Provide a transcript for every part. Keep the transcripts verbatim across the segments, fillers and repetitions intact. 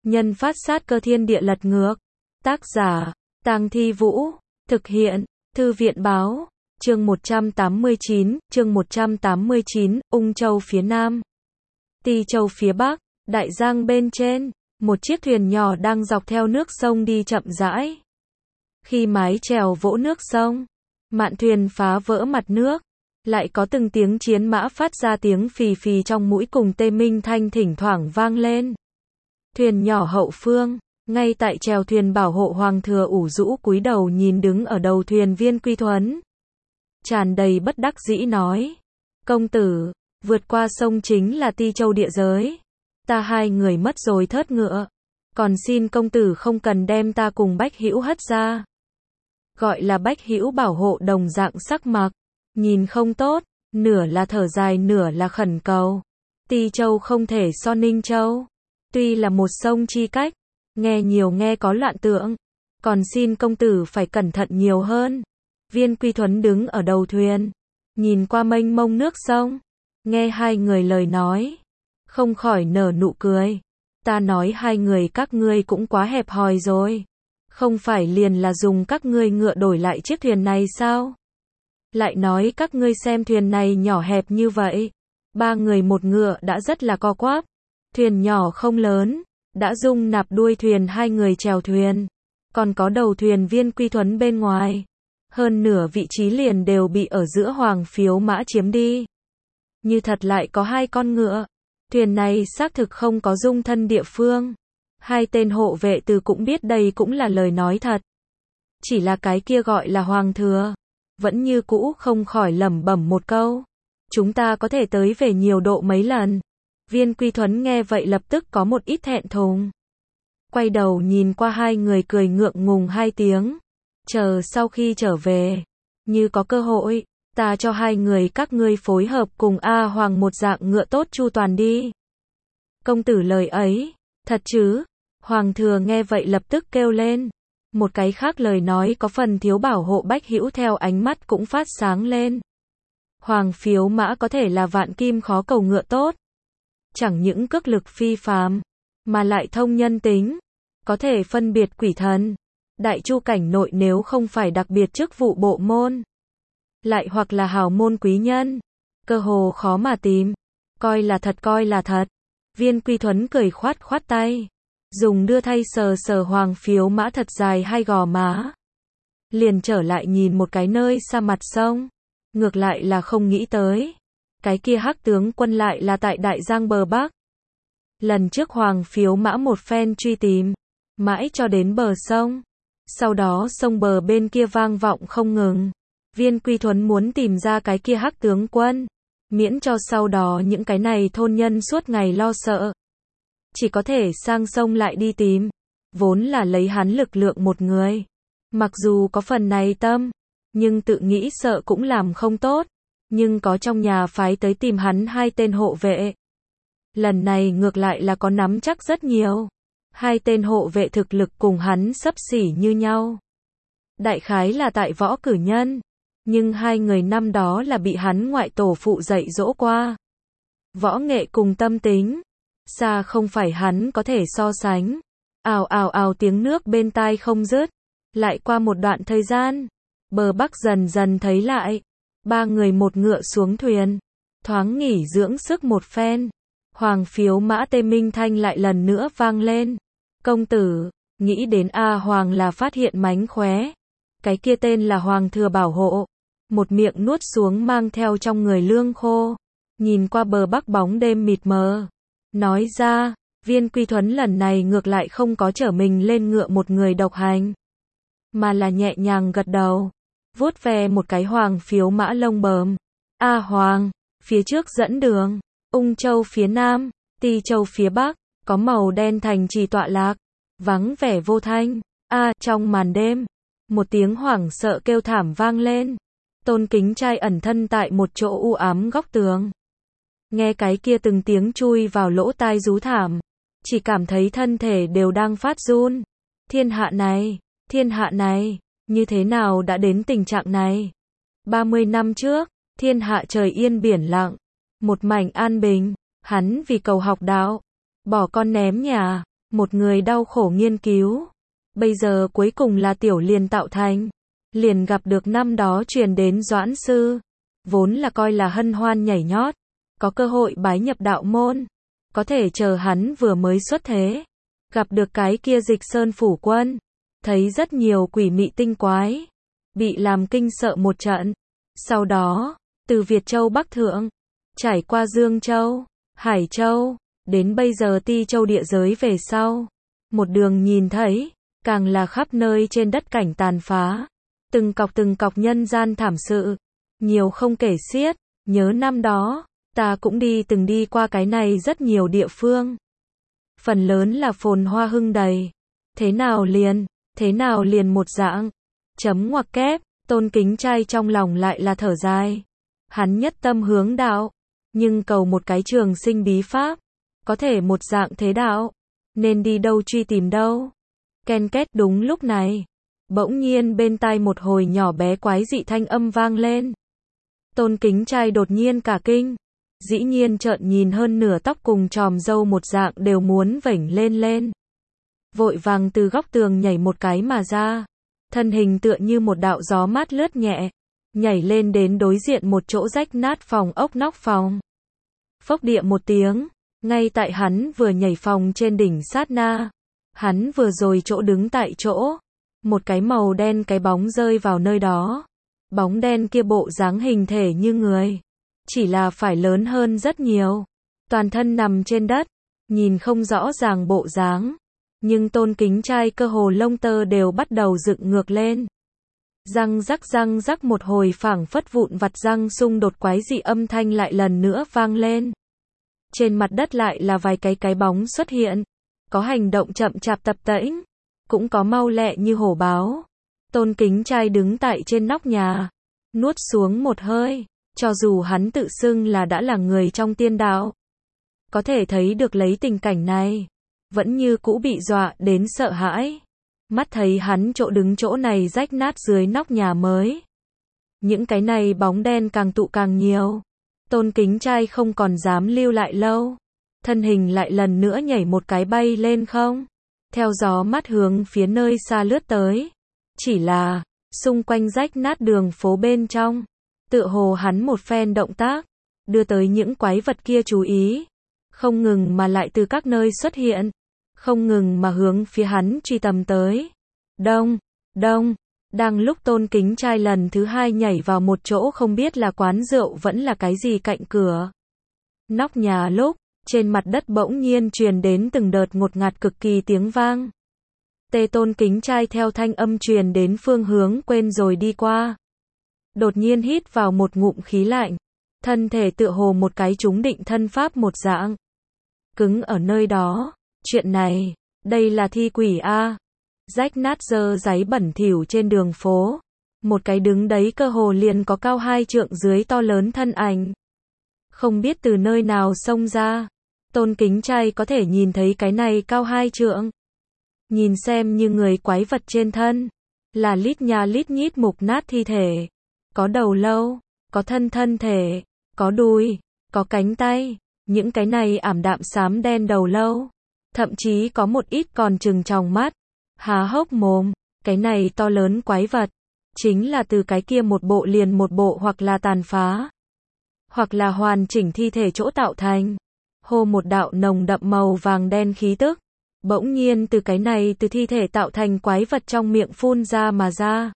Nhân phát sát cơ thiên địa lật ngược. Tác giả, Tang Thi Vũ. Thực hiện, Thư viện Báo. Chương một trăm tám mươi chín, chương một trăm tám mươi chín, Ung Châu phía Nam. Ti Châu phía Bắc, đại giang bên trên, một chiếc thuyền nhỏ đang dọc theo nước sông đi chậm rãi. Khi mái chèo vỗ nước sông, mạn thuyền phá vỡ mặt nước, lại có từng tiếng chiến mã phát ra tiếng phì phì trong mũi cùng tê minh thanh thỉnh thoảng vang lên. Thuyền nhỏ hậu phương, ngay tại chèo thuyền bảo hộ Hoàng thừa ủ rũ cúi đầu nhìn đứng ở đầu thuyền Viên Quy Thuấn. Tràn đầy bất đắc dĩ nói: công tử, vượt qua sông chính là Ti Châu địa giới. Ta hai người mất rồi thớt ngựa. Còn xin công tử không cần đem ta cùng Bách Hữu hất ra. Gọi là Bách Hữu bảo hộ đồng dạng sắc mặt, nhìn không tốt, nửa là thở dài nửa là khẩn cầu. Ti Châu không thể so Ninh Châu. Tuy là một sông chi cách, nghe nhiều nghe có loạn tượng. Còn xin công tử phải cẩn thận nhiều hơn. Viên Quy Thuấn đứng ở đầu thuyền, nhìn qua mênh mông nước sông, nghe hai người lời nói, không khỏi nở nụ cười. Ta nói hai người các ngươi cũng quá hẹp hòi rồi. Không phải liền là dùng các ngươi ngựa đổi lại chiếc thuyền này sao? Lại nói các ngươi xem thuyền này nhỏ hẹp như vậy. Ba người một ngựa đã rất là co quắp. Thuyền nhỏ không lớn, đã dung nạp đuôi thuyền hai người chèo thuyền. Còn có đầu thuyền Viên Quy Thuấn bên ngoài. Hơn nửa vị trí liền đều bị ở giữa Hoàng phiếu mã chiếm đi. Như thật lại có hai con ngựa. Thuyền này xác thực không có dung thân địa phương. Hai tên hộ vệ từ cũng biết đây cũng là lời nói thật. Chỉ là cái kia gọi là Hoàng thừa, vẫn như cũ không khỏi lẩm bẩm một câu: chúng ta có thể tới về nhiều độ mấy lần. Viên Quy Thuấn nghe vậy lập tức có một ít thẹn thùng. Quay đầu nhìn qua hai người cười ngượng ngùng hai tiếng. Chờ sau khi trở về, như có cơ hội, ta cho hai người các ngươi phối hợp cùng A Hoàng một dạng ngựa tốt chu toàn đi. Công tử lời ấy, thật chứ? Hoàng thừa nghe vậy lập tức kêu lên. Một cái khác lời nói có phần thiếu bảo hộ Bách Hữu theo ánh mắt cũng phát sáng lên. Hoàng phiếu mã có thể là vạn kim khó cầu ngựa tốt. Chẳng những cước lực phi phàm, mà lại thông nhân tính, có thể phân biệt quỷ thần. Đại chu cảnh nội nếu không phải đặc biệt chức vụ bộ môn, lại hoặc là hào môn quý nhân, cơ hồ khó mà tìm. Coi là thật coi là thật. Viên Quy Thuấn cười khoát khoát tay, dùng đưa thay sờ sờ Hoàng phiếu mã thật dài hai gò má. Liền trở lại nhìn một cái nơi xa mặt sông. Ngược lại là không nghĩ tới, cái kia hắc tướng quân lại là tại Đại Giang bờ Bắc. Lần trước Hoàng phiếu mã một phen truy tìm, mãi cho đến bờ sông. Sau đó sông bờ bên kia vang vọng không ngừng. Viên Quy Thuấn muốn tìm ra cái kia hắc tướng quân, miễn cho sau đó những cái này thôn nhân suốt ngày lo sợ. Chỉ có thể sang sông lại đi tìm. Vốn là lấy hắn lực lượng một người. Mặc dù có phần này tâm, nhưng tự nghĩ sợ cũng làm không tốt. Nhưng có trong nhà phái tới tìm hắn hai tên hộ vệ. Lần này ngược lại là có nắm chắc rất nhiều. Hai tên hộ vệ thực lực cùng hắn xấp xỉ như nhau. Đại khái là tại võ cử nhân. Nhưng hai người năm đó là bị hắn ngoại tổ phụ dạy dỗ qua. Võ nghệ cùng tâm tính, xa không phải hắn có thể so sánh. Ào ào ào tiếng nước bên tai không dứt. Lại qua một đoạn thời gian, bờ Bắc dần dần thấy lại. Ba người một ngựa xuống thuyền, thoáng nghỉ dưỡng sức một phen. Hoàng phiếu mã tê minh thanh lại lần nữa vang lên. Công tử, nghĩ đến A Hoàng là phát hiện mánh khóe. Cái kia tên là Hoàng thừa bảo hộ. Một miệng nuốt xuống mang theo trong người lương khô. Nhìn qua bờ Bắc bóng đêm mịt mờ. Nói ra, Viên Quy Thuấn lần này ngược lại không có chở mình lên ngựa một người độc hành. Mà là nhẹ nhàng gật đầu. Vuốt ve một cái Hoàng phiếu mã lông bờm. A Hoàng, phía trước dẫn đường. Ung Châu phía Nam, Ti Châu phía Bắc. Có màu đen thành trì tọa lạc. Vắng vẻ vô thanh. A, trong màn đêm. Một tiếng hoảng sợ kêu thảm vang lên. Tôn Kính Trai ẩn thân tại một chỗ u ám góc tường. Nghe cái kia từng tiếng chui vào lỗ tai rú thảm. Chỉ cảm thấy thân thể đều đang phát run. Thiên hạ này, thiên hạ này, như thế nào đã đến tình trạng này? ba mươi năm trước, thiên hạ trời yên biển lặng. Một mảnh an bình. Hắn vì cầu học đạo, bỏ con ném nhà, một người đau khổ nghiên cứu. Bây giờ cuối cùng là tiểu liền tạo thành. Liền gặp được năm đó truyền đến Doãn sư. Vốn là coi là hân hoan nhảy nhót. Có cơ hội bái nhập đạo môn. Có thể chờ hắn vừa mới xuất thế. Gặp được cái kia Dịch Sơn phủ quân. Thấy rất nhiều quỷ mị tinh quái. Bị làm kinh sợ một trận. Sau đó, từ Việt Châu Bắc Thượng. Trải qua Dương Châu, Hải Châu. Đến bây giờ Ti Châu địa giới về sau. Một đường nhìn thấy. Càng là khắp nơi trên đất cảnh tàn phá. Từng cọc từng cọc nhân gian thảm sự. Nhiều không kể xiết. Nhớ năm đó, ta cũng đi từng đi qua cái này rất nhiều địa phương. Phần lớn là phồn hoa hưng đầy. Thế nào liền, thế nào liền một dạng. Chấm ngoặc kép, Tôn Kính Trai trong lòng lại là thở dài. Hắn nhất tâm hướng đạo. Nhưng cầu một cái trường sinh bí pháp. Có thể một dạng thế đạo. Nên đi đâu truy tìm đâu. Ken két đúng lúc này. Bỗng nhiên bên tai một hồi nhỏ bé quái dị thanh âm vang lên. Tôn Kính Trai đột nhiên cả kinh. Dĩ nhiên trợn nhìn hơn nửa tóc cùng tròm râu một dạng đều muốn vểnh lên lên. Vội vàng từ góc tường nhảy một cái mà ra. Thân hình tựa như một đạo gió mát lướt nhẹ. Nhảy lên đến đối diện một chỗ rách nát phòng ốc nóc phòng. Phốc địa một tiếng. Ngay tại hắn vừa nhảy phòng trên đỉnh sát na. Hắn vừa rồi chỗ đứng tại chỗ. Một cái màu đen cái bóng rơi vào nơi đó. Bóng đen kia bộ dáng hình thể như người. Chỉ là phải lớn hơn rất nhiều. Toàn thân nằm trên đất. Nhìn không rõ ràng bộ dáng. Nhưng Tôn Kính Trai cơ hồ lông tơ đều bắt đầu dựng ngược lên. Răng rắc răng rắc một hồi phảng phất vụn vặt răng xung đột quái dị âm thanh lại lần nữa vang lên. Trên mặt đất lại là vài cái cái bóng xuất hiện. Có hành động chậm chạp tập tễnh. Cũng có mau lẹ như hổ báo. Tôn Kính Trai đứng tại trên nóc nhà. Nuốt xuống một hơi. Cho dù hắn tự xưng là đã là người trong tiên đạo. Có thể thấy được lấy tình cảnh này. Vẫn như cũ bị dọa đến sợ hãi. Mắt thấy hắn chỗ đứng chỗ này rách nát dưới nóc nhà mới. Những cái này bóng đen càng tụ càng nhiều. Tôn Kính Trai không còn dám lưu lại lâu. Thân hình lại lần nữa nhảy một cái bay lên không. Theo gió mát hướng phía nơi xa lướt tới. Chỉ là, xung quanh rách nát đường phố bên trong. Tựa hồ hắn một phen động tác. Đưa tới những quái vật kia chú ý. Không ngừng mà lại từ các nơi xuất hiện. Không ngừng mà hướng phía hắn truy tầm tới. Đông, đông. Đang lúc Tôn Kính Trai lần thứ hai nhảy vào một chỗ không biết là quán rượu vẫn là cái gì cạnh cửa. Nóc nhà lúc, trên mặt đất bỗng nhiên truyền đến từng đợt ngột ngạt cực kỳ tiếng vang. Tê Tôn Kính Trai theo thanh âm truyền đến phương hướng quên rồi đi qua. Đột nhiên hít vào một ngụm khí lạnh. Thân thể tựa hồ một cái trúng định thân pháp một dạng. Cứng ở nơi đó. Chuyện này, đây là thi quỷ a. Rách nát dơ giấy bẩn thỉu trên đường phố. Một cái đứng đấy cơ hồ liền có cao hai trượng dưới to lớn thân ảnh. Không biết từ nơi nào xông ra. Tôn Kính Trai có thể nhìn thấy cái này cao hai trượng. Nhìn xem như người quái vật trên thân. Là lít nha lít nhít mục nát thi thể. Có đầu lâu, có thân thân thể, có đùi, có cánh tay. Những cái này ảm đạm xám đen đầu lâu. Thậm chí có một ít còn trừng tròng mắt. Há hốc mồm. Cái này to lớn quái vật. Chính là từ cái kia một bộ liền một bộ hoặc là tàn phá. Hoặc là hoàn chỉnh thi thể chỗ tạo thành. Hô một đạo nồng đậm màu vàng đen khí tức. Bỗng nhiên từ cái này từ thi thể tạo thành quái vật trong miệng phun ra mà ra.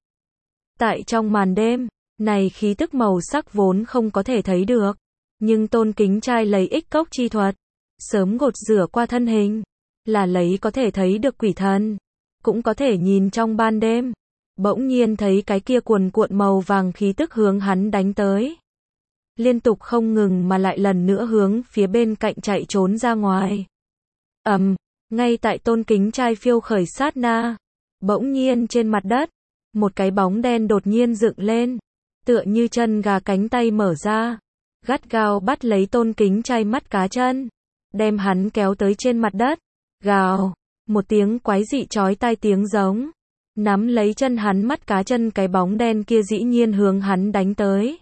Tại trong màn đêm, này khí tức màu sắc vốn không có thể thấy được. Nhưng Tôn Kính Trai lấy ích cốc chi thuật. Sớm gột rửa qua thân hình. Là lấy có thể thấy được quỷ thần. Cũng có thể nhìn trong ban đêm. Bỗng nhiên thấy cái kia cuồn cuộn màu vàng khí tức hướng hắn đánh tới. Liên tục không ngừng mà lại lần nữa hướng phía bên cạnh chạy trốn ra ngoài. Ầm, um, ngay tại Tôn Kính Trai phiêu khởi sát na. Bỗng nhiên trên mặt đất. Một cái bóng đen đột nhiên dựng lên. Tựa như chân gà cánh tay mở ra. Gắt gao bắt lấy Tôn Kính Trai mắt cá chân. Đem hắn kéo tới trên mặt đất. Gào. Một tiếng quái dị chói tai tiếng giống. Nắm lấy chân hắn mắt cá chân cái bóng đen kia dĩ nhiên hướng hắn đánh tới.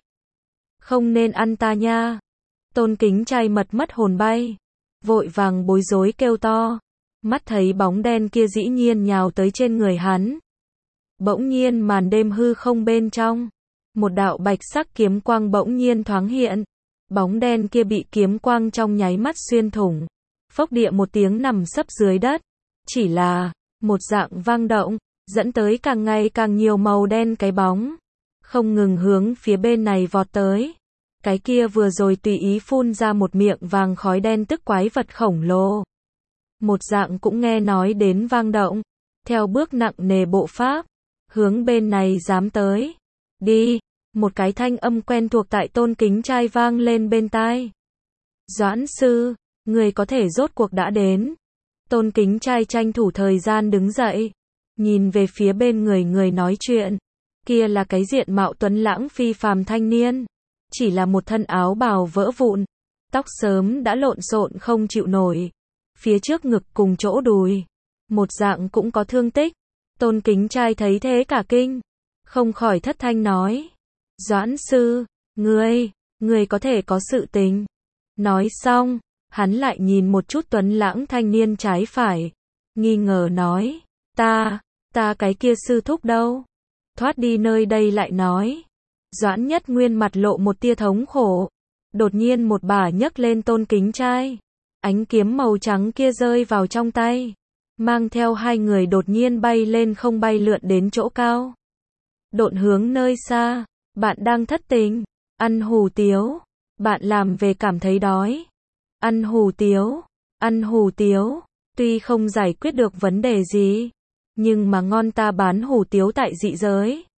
Không nên ăn ta nha. Tôn Kính Trai mật mất hồn bay. Vội vàng bối rối kêu to. Mắt thấy bóng đen kia dĩ nhiên nhào tới trên người hắn. Bỗng nhiên màn đêm hư không bên trong, một đạo bạch sắc kiếm quang bỗng nhiên thoáng hiện. Bóng đen kia bị kiếm quang trong nháy mắt xuyên thủng, phốc địa một tiếng nằm sấp dưới đất. Chỉ là một dạng vang động, dẫn tới càng ngày càng nhiều màu đen cái bóng, không ngừng hướng phía bên này vọt tới. Cái kia vừa rồi tùy ý phun ra một miệng vàng khói đen tức quái vật khổng lồ. Một dạng cũng nghe nói đến vang động, theo bước nặng nề bộ pháp, hướng bên này dám tới. Đi, một cái thanh âm quen thuộc tại Tôn Kính Trai vang lên bên tai. Doãn sư, người có thể rốt cuộc đã đến. Tôn Kính Trai tranh thủ thời gian đứng dậy, nhìn về phía bên người người nói chuyện. Kia là cái diện mạo tuấn lãng phi phàm thanh niên, chỉ là một thân áo bào vỡ vụn, tóc sớm đã lộn xộn không chịu nổi. Phía trước ngực cùng chỗ đùi, một dạng cũng có thương tích. Tôn Kính Trai thấy thế cả kinh, không khỏi thất thanh nói. Doãn sư, ngươi, ngươi có thể có sự tình. Nói xong, hắn lại nhìn một chút tuấn lãng thanh niên trái phải, nghi ngờ nói, ta, ta cái kia sư thúc đâu? Thoát đi nơi đây lại nói. Doãn Nhất Nguyên mặt lộ một tia thống khổ, đột nhiên một bà nhấc lên Tôn Kính Trai. Ánh kiếm màu trắng kia rơi vào trong tay, mang theo hai người đột nhiên bay lên không bay lượn đến chỗ cao. Độn hướng nơi xa, bạn đang thất tình, ăn hủ tiếu, bạn làm về cảm thấy đói. Ăn hủ tiếu, ăn hủ tiếu, tuy không giải quyết được vấn đề gì, nhưng mà ngon ta bán hủ tiếu tại dị giới.